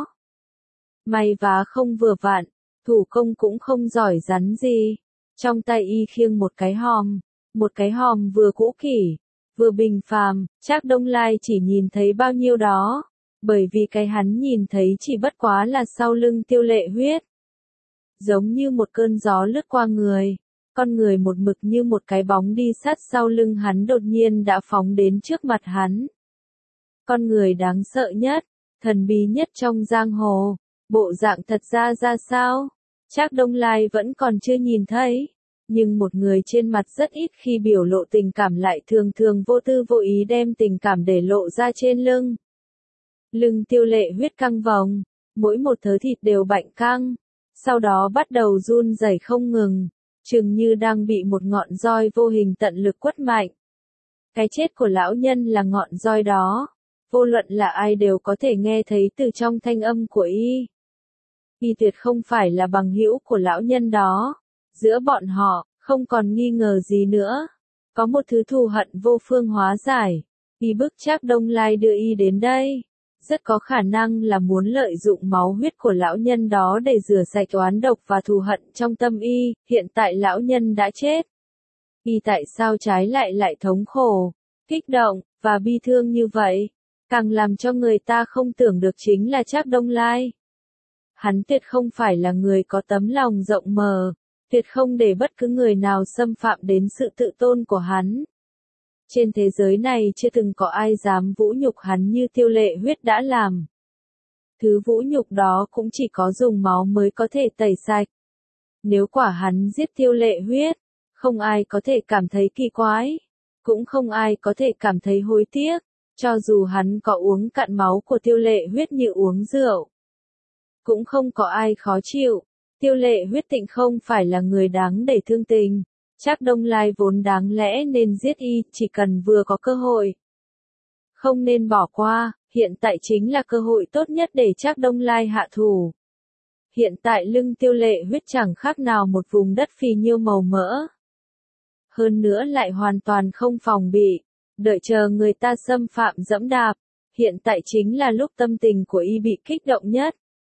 May vá không vừa vặn, thủ công cũng không giỏi rắn gì. Trong tay y khiêng một cái hòm, một cái hòm vừa cũ kỹ, vừa bình phàm. Trác Đông Lai chỉ nhìn thấy bao nhiêu đó, bởi vì cái hắn nhìn thấy chỉ bất quá là sau lưng Tiêu Lệ Huyết. Giống như một cơn gió lướt qua người. Con người một mực như một cái bóng đi sát sau lưng hắn đột nhiên đã phóng đến trước mặt hắn. Con người đáng sợ nhất, thần bí nhất trong giang hồ, bộ dạng thật ra ra sao? Trác Đông Lai vẫn còn chưa nhìn thấy, nhưng một người trên mặt rất ít khi biểu lộ tình cảm lại thường thường vô tư vô ý đem tình cảm để lộ ra trên lưng. Lưng Tiêu Lệ Huyết căng vòng, mỗi một thớ thịt đều bạnh căng, sau đó bắt đầu run rẩy không ngừng. Chừng như đang bị một ngọn roi vô hình tận lực quất mạnh. Cái chết của lão nhân là ngọn roi đó. Vô luận là ai đều có thể nghe thấy từ trong thanh âm của y. Y tuyệt không phải là bằng hữu của lão nhân đó. Giữa bọn họ, không còn nghi ngờ gì nữa. Có một thứ thù hận vô phương hóa giải. Y bức Trác Đông Lai đưa y đến đây. Rất có khả năng là muốn lợi dụng máu huyết của lão nhân đó để rửa sạch oán độc và thù hận trong tâm y. Hiện tại lão nhân đã chết. Y tại sao trái lại lại thống khổ, kích động, và bi thương như vậy? Càng làm cho người ta không tưởng được chính là Trác Đông Lai. Hắn tuyệt không phải là người có tấm lòng rộng mở, tuyệt không để bất cứ người nào xâm phạm đến sự tự tôn của hắn. Trên thế giới này chưa từng có ai dám vũ nhục hắn như Tiêu Lệ Huyết đã làm. Thứ vũ nhục đó cũng chỉ có dùng máu mới có thể tẩy sạch. Nếu quả hắn giết Tiêu Lệ Huyết, không ai có thể cảm thấy kỳ quái, cũng không ai có thể cảm thấy hối tiếc, cho dù hắn có uống cạn máu của Tiêu Lệ Huyết như uống rượu. Cũng không có ai khó chịu, Tiêu Lệ Huyết tịnh không phải là người đáng để thương tình. Trác Đông Lai vốn đáng lẽ nên giết y, chỉ cần vừa có cơ hội. Không nên bỏ qua, hiện tại chính là cơ hội tốt nhất để Trác Đông Lai hạ thủ. Hiện tại lưng Tiêu Lệ Huyết chẳng khác nào một vùng đất phì nhiêu màu mỡ. Hơn nữa lại hoàn toàn không phòng bị, đợi chờ người ta xâm phạm dẫm đạp. Hiện tại chính là lúc tâm tình của y bị kích động nhất.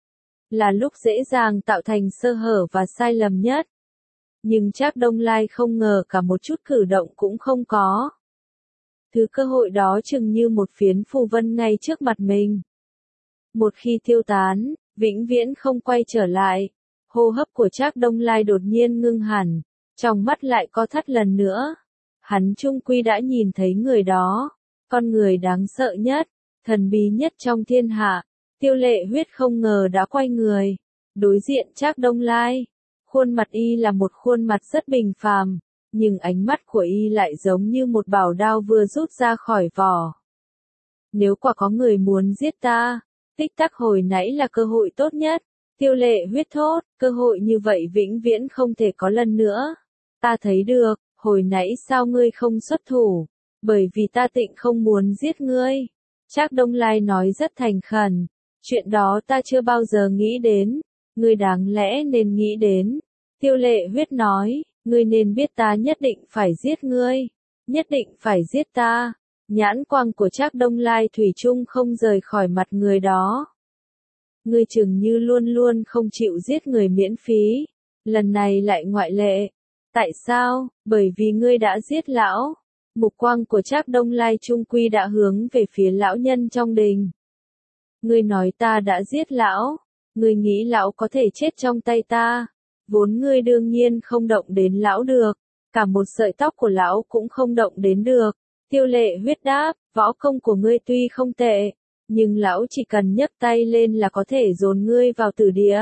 Là lúc dễ dàng tạo thành sơ hở và sai lầm nhất. Nhưng Trác Đông Lai không ngờ cả một chút cử động cũng không có. Thứ cơ hội đó chừng như một phiến phù vân ngay trước mặt mình. Một khi tiêu tán, vĩnh viễn không quay trở lại. Hô hấp của Trác Đông Lai đột nhiên ngưng hẳn, trong mắt lại co thắt lần nữa. hắn chung quy đã nhìn thấy người đó, con người đáng sợ nhất, thần bí nhất trong thiên hạ. Tiêu Lệ Huyết không ngờ đã quay người, đối diện Trác Đông Lai. Khuôn mặt y là một khuôn mặt rất bình phàm, nhưng ánh mắt của y lại giống như một bảo đao vừa rút ra khỏi vỏ. Nếu quả có người muốn giết ta, tích tắc hồi nãy là cơ hội tốt nhất. Tiêu Lệ Huyết thốt, cơ hội như vậy vĩnh viễn không thể có lần nữa. Ta thấy được, hồi nãy sao ngươi không xuất thủ, bởi vì ta tịnh không muốn giết ngươi. Trác Đông Lai nói rất thành khẩn, chuyện đó ta chưa bao giờ nghĩ đến, ngươi đáng lẽ nên nghĩ đến. Tiêu Lệ Huyết nói, ngươi nên biết ta nhất định phải giết ngươi, nhất định phải giết ta. Nhãn quang của Trác Đông Lai thủy chung không rời khỏi mặt người đó. Ngươi chừng như luôn luôn không chịu giết người miễn phí, lần này lại ngoại lệ. Tại sao? Bởi vì ngươi đã giết lão. Mục quang của Trác Đông Lai chung quy đã hướng về phía lão nhân trong đình. Ngươi nói ta đã giết lão, ngươi nghĩ lão có thể chết trong tay ta, vốn ngươi đương nhiên không động đến lão được, cả một sợi tóc của lão cũng không động đến được. Tiêu Lệ Huyết đáp, võ công của ngươi tuy không tệ, nhưng lão chỉ cần nhấc tay lên là có thể dồn ngươi vào tử địa.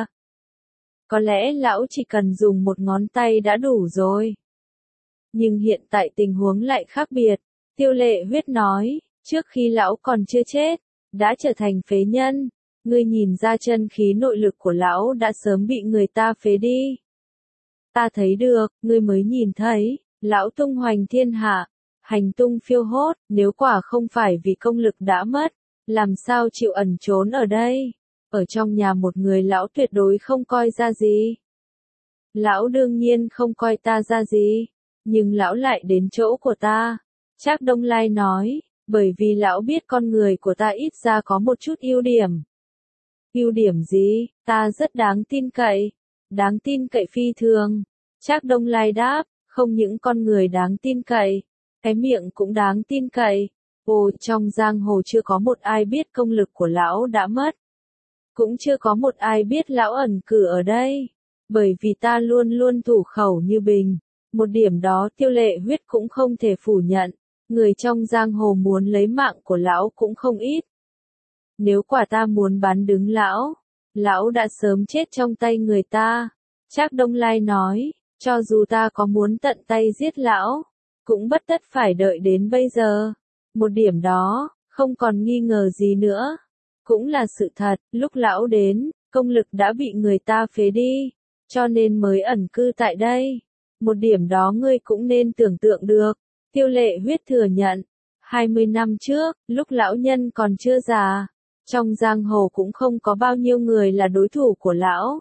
Có lẽ lão chỉ cần dùng một ngón tay đã đủ rồi. Nhưng hiện tại tình huống lại khác biệt. Tiêu Lệ Huyết nói, trước khi lão còn chưa chết, đã trở thành phế nhân, ngươi nhìn ra chân khí nội lực của lão đã sớm bị người ta phế đi. Ta thấy được, ngươi mới nhìn thấy, lão tung hoành thiên hạ, hành tung phiêu hốt, nếu quả không phải vì công lực đã mất, làm sao chịu ẩn trốn ở đây? Ở trong nhà một người lão tuyệt đối không coi ra gì. Lão đương nhiên không coi ta ra gì, nhưng lão lại đến chỗ của ta. Trác Đông Lai nói, bởi vì lão biết con người của ta ít ra có một chút ưu điểm. Ưu điểm gì? Ta rất đáng tin cậy. Đáng tin cậy phi thường. Trác Đông Lai đáp, không những con người đáng tin cậy, cái miệng cũng đáng tin cậy. Ồ, trong giang hồ chưa có một ai biết công lực của lão đã mất. Cũng chưa có một ai biết lão ẩn cử ở đây. Bởi vì ta luôn luôn thủ khẩu như bình. Một điểm đó Tiêu Lệ Huyết cũng không thể phủ nhận. Người trong giang hồ muốn lấy mạng của lão cũng không ít. Nếu quả ta muốn bán đứng lão, lão đã sớm chết trong tay người ta. Trác Đông Lai nói, cho dù ta có muốn tận tay giết lão, cũng bất tất phải đợi đến bây giờ. Một điểm đó, không còn nghi ngờ gì nữa. Cũng là sự thật, lúc lão đến, công lực đã bị người ta phế đi, cho nên mới ẩn cư tại đây. Một điểm đó ngươi cũng nên tưởng tượng được. Tiêu Lệ Huyết thừa nhận, hai mươi năm trước, lúc lão nhân còn chưa già, trong giang hồ cũng không có bao nhiêu người là đối thủ của lão.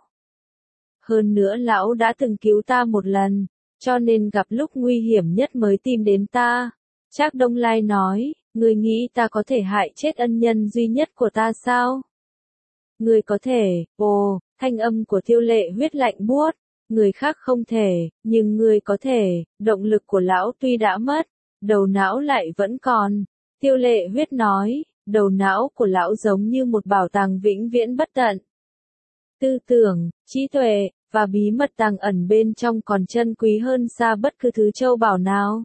Hơn nữa lão đã từng cứu ta một lần, cho nên gặp lúc nguy hiểm nhất mới tìm đến ta. Trác Đông Lai nói, ngươi nghĩ ta có thể hại chết ân nhân duy nhất của ta sao? Ngươi có thể, ồ, thanh âm của Tiêu Lệ Huyết lạnh buốt, người khác không thể, nhưng ngươi có thể, động lực của lão tuy đã mất, đầu não lại vẫn còn. Tiêu Lệ Huyết nói, đầu não của lão giống như một bảo tàng vĩnh viễn bất tận. Tư tưởng, trí tuệ, và bí mật tàng ẩn bên trong còn chân quý hơn xa bất cứ thứ châu bảo nào.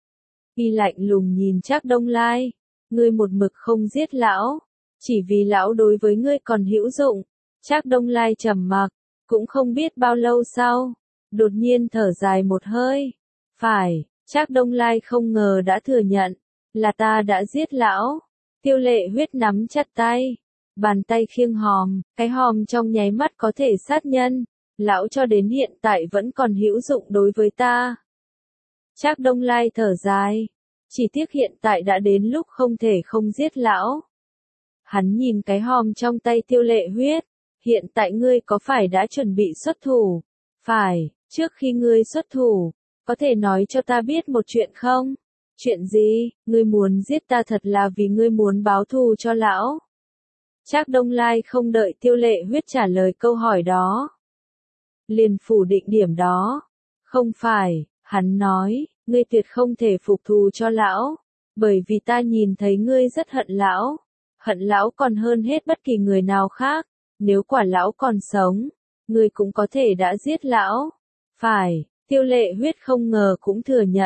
Y lạnh lùng nhìn Trác Đông Lai, ngươi một mực không giết lão, chỉ vì lão đối với ngươi còn hữu dụng. Trác Đông Lai trầm mặc, cũng không biết bao lâu sau, đột nhiên thở dài một hơi. Phải, Trác Đông Lai không ngờ đã thừa nhận, là ta đã giết lão. Tiêu Lệ Huyết nắm chặt tay, bàn tay khiêng hòm, cái hòm trong nháy mắt có thể sát nhân, lão cho đến hiện tại vẫn còn hữu dụng đối với ta. Trác Đông Lai thở dài, chỉ tiếc hiện tại đã đến lúc không thể không giết lão. Hắn nhìn cái hòm trong tay Tiêu Lệ Huyết, hiện tại ngươi có phải đã chuẩn bị xuất thủ? Phải, trước khi ngươi xuất thủ, có thể nói cho ta biết một chuyện không? Chuyện gì? Ngươi muốn giết ta thật là vì ngươi muốn báo thù cho lão? Trác Đông Lai không đợi Tiêu Lệ Huyết trả lời câu hỏi đó, liền phủ định điểm đó. Không phải, hắn nói, ngươi tuyệt không thể phục thù cho lão, bởi vì ta nhìn thấy ngươi rất hận lão, hận lão còn hơn hết bất kỳ người nào khác. Nếu quả lão còn sống, ngươi cũng có thể đã giết lão. Phải, Tiêu Lệ Huyết không ngờ cũng thừa nhận,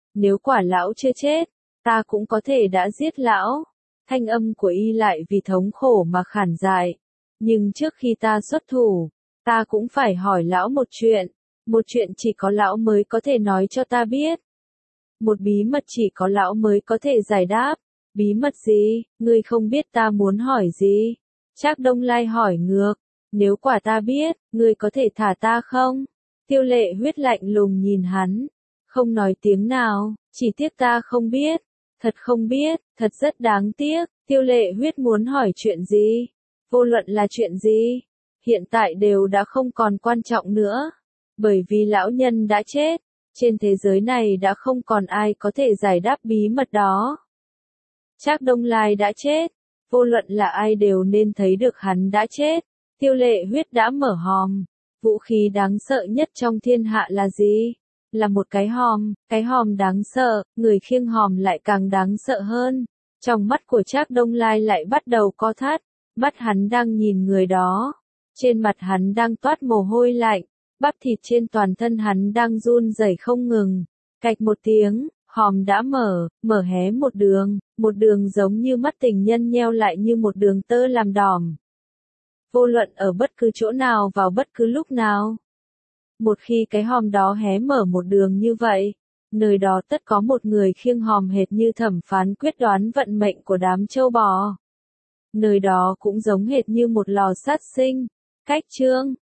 Nếu quả lão chưa chết, ta cũng có thể đã giết lão. Thanh âm của y lại vì thống khổ mà khản dại. Nhưng trước khi ta xuất thủ, ta cũng phải hỏi lão một chuyện. Một chuyện chỉ có lão mới có thể nói cho ta biết. Một bí mật chỉ có lão mới có thể giải đáp. Bí mật gì? Ngươi không biết ta muốn hỏi gì? Trác Đông Lai hỏi ngược. Nếu quả ta biết, ngươi có thể thả ta không? Tiêu Lệ Huyết lạnh lùng nhìn hắn. Không nói tiếng nào, chỉ tiếc ta không biết. Thật không biết, thật rất đáng tiếc. Tiêu Lệ Huyết muốn hỏi chuyện gì? Vô luận là chuyện gì? Hiện tại đều đã không còn quan trọng nữa. Bởi vì lão nhân đã chết. Trên thế giới này đã không còn ai có thể giải đáp bí mật đó. Trác Đông Lai đã chết. Vô luận là ai đều nên thấy được hắn đã chết. Tiêu Lệ Huyết đã mở hòm. Vũ khí đáng sợ nhất trong thiên hạ là gì? Là một cái hòm. Cái hòm đáng sợ, người khiêng hòm lại càng đáng sợ hơn. Trong mắt của Trác Đông Lai lại bắt đầu co thắt. Mắt hắn đang nhìn người đó. Trên mặt hắn đang toát mồ hôi lạnh. Bắp thịt trên toàn thân hắn đang run rẩy không ngừng. Cạch một tiếng, hòm đã mở, mở hé một đường, một đường giống như mắt tình nhân nheo lại như một đường tơ làm đỏm. Vô luận ở bất cứ chỗ nào vào bất cứ lúc nào. Một khi cái hòm đó hé mở một đường như vậy, nơi đó tất có một người khiêng hòm hệt như thẩm phán quyết đoán vận mệnh của đám châu bò. Nơi đó cũng giống hệt như một lò sát sinh. Cách chương